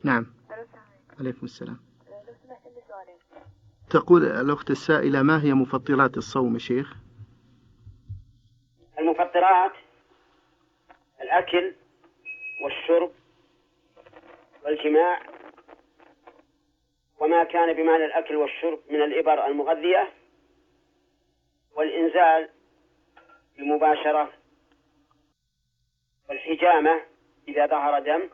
نعم. عليكم السلام. تقول الأخت السائلة: ما هي مفطرات الصوم يا شيخ؟ المفطرات الأكل والشرب والجماع وما كان بمعنى الأكل والشرب من الإبر المغذية والإنزال المباشرة والحجامة إذا ظهر دم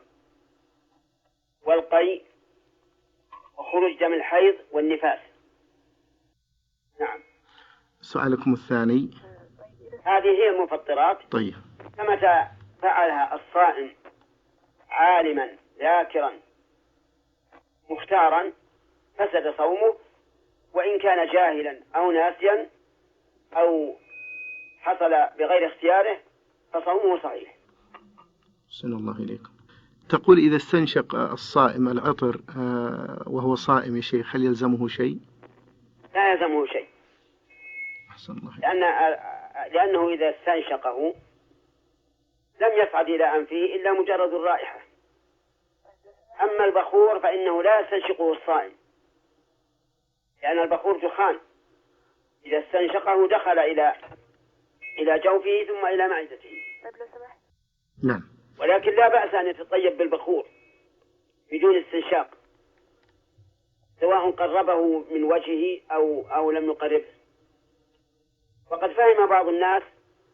والقيء وخروج دم الحيض والنفاس. نعم. سؤالكم الثاني. هذه هي المفطرات. طيب. فمتى فعلها الصائم عالما ذاكرا مختارا فسد صومه، وإن كان جاهلا أو ناسيا أو حصل بغير اختياره فصومه صحيح. أحسن الله إليكم. تقول: إذا استنشق الصائم العطر وهو صائم يا شيخ، هل يلزمه شيء؟ لا يلزمه شيء. أحسن الله. لأنه إذا استنشقه لم يصعد إلى أنفه إلا مجرد الرائحة. أما البخور فإنه لا يستنشقه الصائم، لأن البخور دخان، إذا استنشقه دخل إلى جوفه ثم إلى معدته. نعم. ولكن لا بأس أن يتطيب بالبخور بدون استنشاق، سواء قربه من وجهه أو لم يقربه. وقد فهم بعض الناس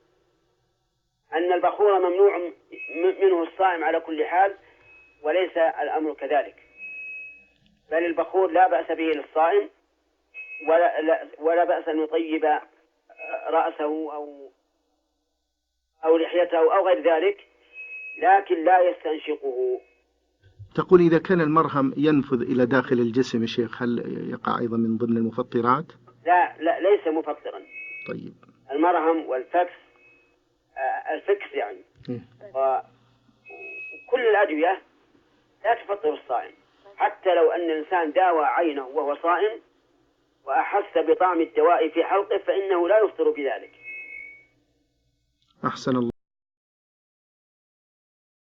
أن البخور ممنوع منه الصائم على كل حال، وليس الأمر كذلك، بل البخور لا بأس به للصائم، ولا بأس أن يطيب رأسه أو لحيته أو غير ذلك، لكن لا يستنشقه. تقول: إذا كان المرهم ينفذ إلى داخل الجسم يا شيخ، هل يقع أيضا من ضمن المفطرات؟ لا ليس مفطرا. طيب. المرهم والفكس، الفكس يعني وكل الأدوية لا تفطر الصائم، حتى لو أن الإنسان داوى عينه وهو صائم وأحس بطعم الدواء في حلقه فإنه لا يفطر بذلك. أحسن الله.